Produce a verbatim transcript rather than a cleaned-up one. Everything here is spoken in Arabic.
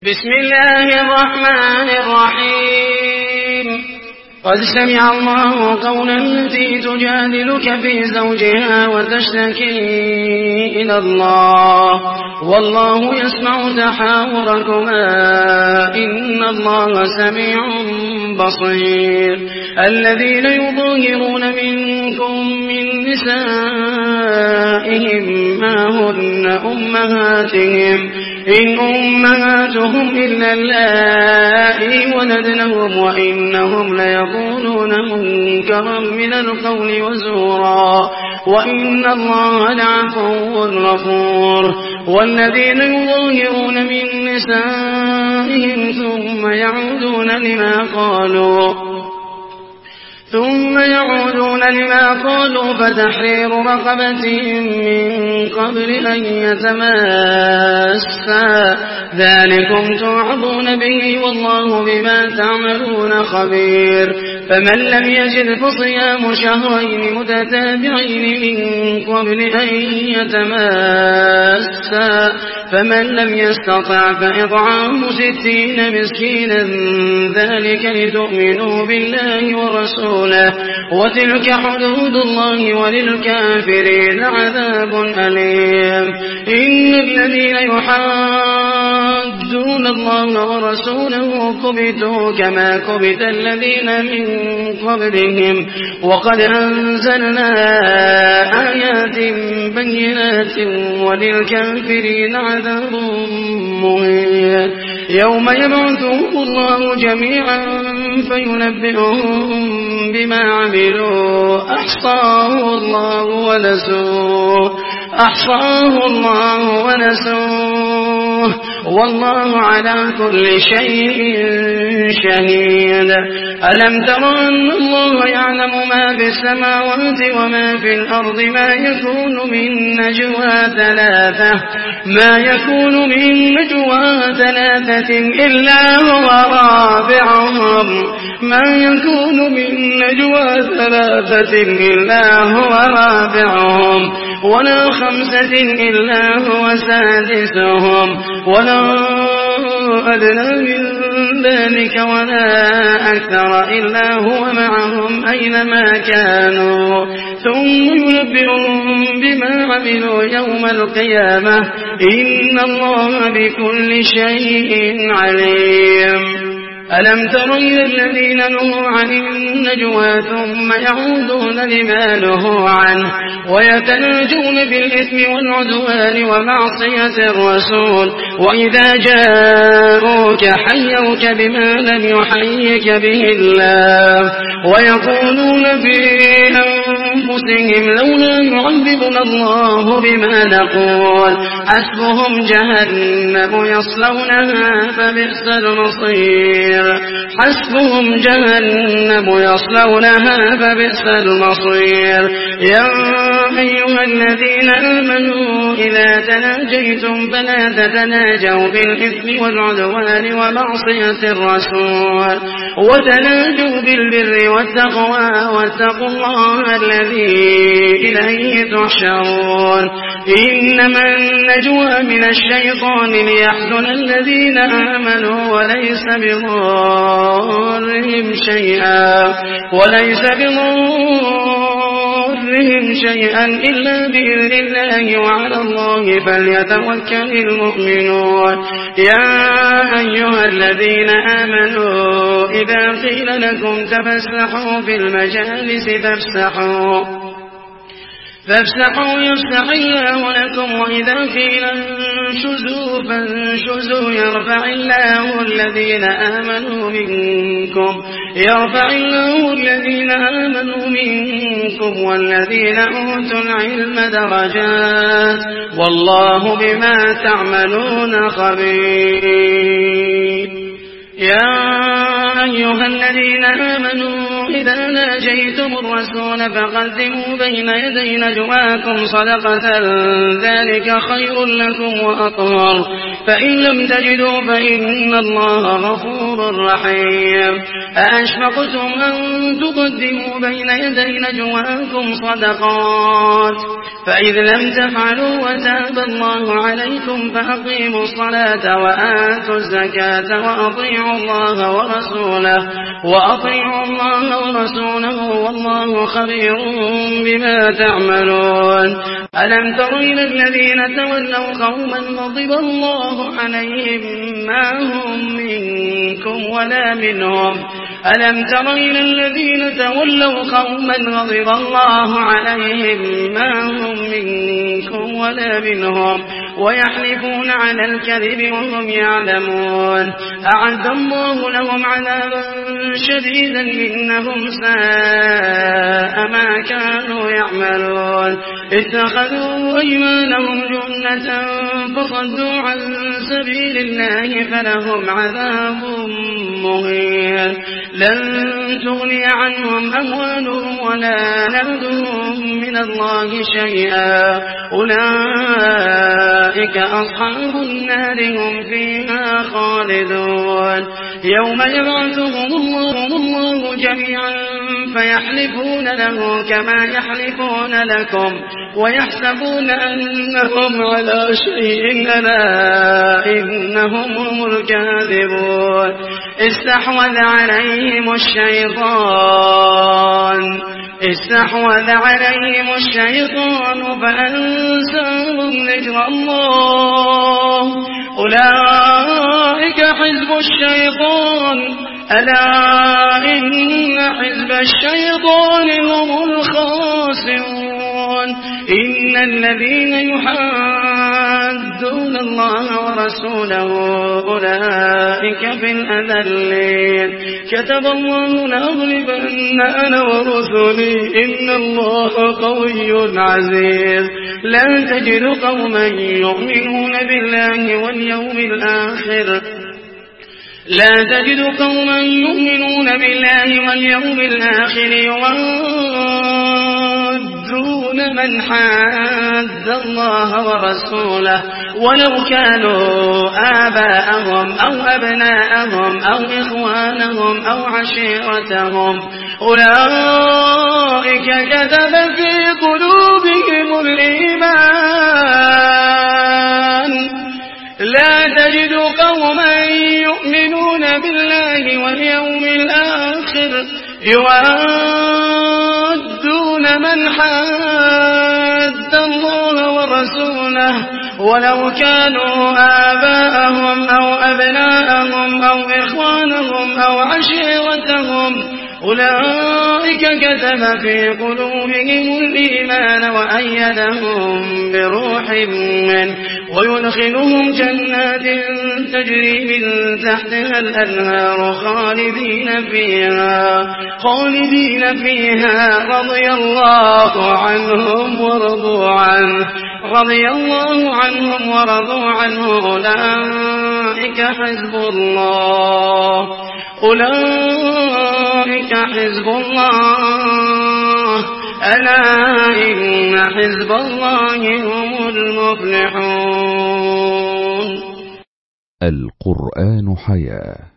بسم الله الرحمن الرحيم قد سمع الله قولا التي تجادلك في زوجها وتشتكي إلى الله والله يسمع تحاوركما إن الله سميع بصير. الذين يظاهرون منكم من نسائهم ما هن أمهاتهم إن أمهاتهم إلا اللائي ولدنهم وإنهم ليقولون منكرا من القول وزورا وإن الله لعفو غفور. والذين يظاهرون من نسائهم ثم يعودون لما قالوا ثم يعودون لما قالوا فتحرير رقبة من قبل أن يتماسا ذلكم توعظون به والله بما تعملون خبير. فمن لم يجد فصيام شهرين متتابعين من قبل أن يتماسا فمن لم يستطع فإطعام ستين مسكينا ذلك لتؤمنوا بالله ورسوله وتلك حدود الله وللكافرين عذاب أليم. إن الذين يحادون الله ورسوله كبتوا كما كبت الذين من قبلهم وقد أنزلنا آيات بينات وللكافرين عذاب مهين. يوم يبعثهم الله جميعا فينبئهم بما عملوا أحصاه الله ونسوه أحصاه الله ونسوه والله على كل شيء شهيد. ألم تر أن الله يعلم ما في السماوات وما في الأرض ما يكون من نجوى ثلاثة ما يكون من نجوى ثلاثة إلا هو رابعهم ما يكون من نجوى ثلاثة إلا هو رابعهم ولا خمسة إلا هو سادسهم ولا أدنى من ذلك ولا أكثر إلا هو معهم أينما كانوا ثم ينبئهم بما عملوا يوم القيامة إن الله بكل شيء عليم. ألم تر إلى الذين نهوا عن النجوى ثم يعودون لما نهوا عنه ويتناجون بالإثم والعدوان ومعصية الرسول وإذا جاءوك حيوك بما لم يحيك به الله ويقولون في أنفسهم لولا يعذبنا الله بما نقول حسبهم جهنم يصلونها فبئس المصير حسبهم جهنم يصلونها فبئس المصير. يا أيها الذين آمنوا إذا تناجيتم فلا تتناجوا بالإثم والعدوان ومعصية الرسول وتناجوا بالبر والتقوى واتقوا الله الذي إليه تحشرون. إنما النجوى من الشيطان ليحزن الذين آمنوا وليس بضارهم شيئا وليس بضارهم شيئا إلا بإذن الله وعلى الله فليتوكل المؤمنون. يا أيها الذين آمنوا إذا قيل لكم تفسحوا في المجالس فافسحوا فافسحوا يفسح الله لكم وإذا قيل انشزوا فانشزوا يرفع الله الذين آمنوا منكم يرفع الله الذين آمنوا منكم والذين أوتوا العلم درجات والله بما تعملون خبير. يا أيها الذين آمنوا إذا ناجيتم الرسول فقدموا بين يدي نجواكم صدقة ذلك خير لكم وأطهر فإن لم تجدوا فإن الله غفور رحيم أأشفقتم أن تقدموا بين يدي نجواكم صدقات فإذ لم تفعلوا وتاب الله عليكم فأقيموا الصلاة وآتوا الزكاة وأطيعوا الله ورسوله وأطيعوا الله ورسوله والله خبير بما تعملون ألم تر إلى الذين تولوا قوما غضب الله عليهم ما هم منكم ولا منهم ألم تر إلى الذين تولوا قوما غضب الله عليهم ما هم منكم ولا منهم ويحلفون على الكذب وهم يعلمون أعد الله لهم عذابا شديدا إنهم ساء ما كانوا يعملون اتخذوا أيمانهم جنة فصدوا عن سبيل الله فلهم عذاب مهين لن تغني عنهم أموالهم ولا أولادهم من الله شيئا أولئك أصحاب النار هم فيها خالدون يوم يبعثهم الله, الله جميعا فيحلفون له كما يحلفون لكم ويحسبون أنهم على شيء ألا إنهم هم الكاذبون استحوذ عليهم الشيطان استحوذ عليهم الشيطان فأنساهم ذكر الله أولئك حزب الشيطان ألا إن حزب الشيطان هم الخاسرون إن الذين يحادون الله ورسوله أولئك في الأذلين كتب الله لأغلبن أنا ورسلي إن الله قوي عزيز لا تجد قوما يؤمنون بالله واليوم الآخر لا تجد قوما يؤمنون بالله واليوم الآخر يوادون من حاد الله ورسوله ولو كانوا آباءهم أو أبناءهم أو إخوانهم أو عشيرتهم أولئك كتب في قلوبهم الإيمان لا تجد قوما يؤمنون بالله واليوم الآخر يوادون من حاد الله ورسوله ولو كانوا آباءهم أو أبناءهم أو إخوانهم أو عشيرتهم أولئك كتب في قلوبهم الإيمان وأيدهم بروح منه ويدخلهم جنات تجري من تحتها الأنهار خالدين فيها خالدين فيها رضي الله عنهم ورضوا عنه رضي الله عنهم ورضوا عنه أولئك حزب الله أولئك حزب الله ألا إن حزب الله هم المفلحون. القرآن حياة.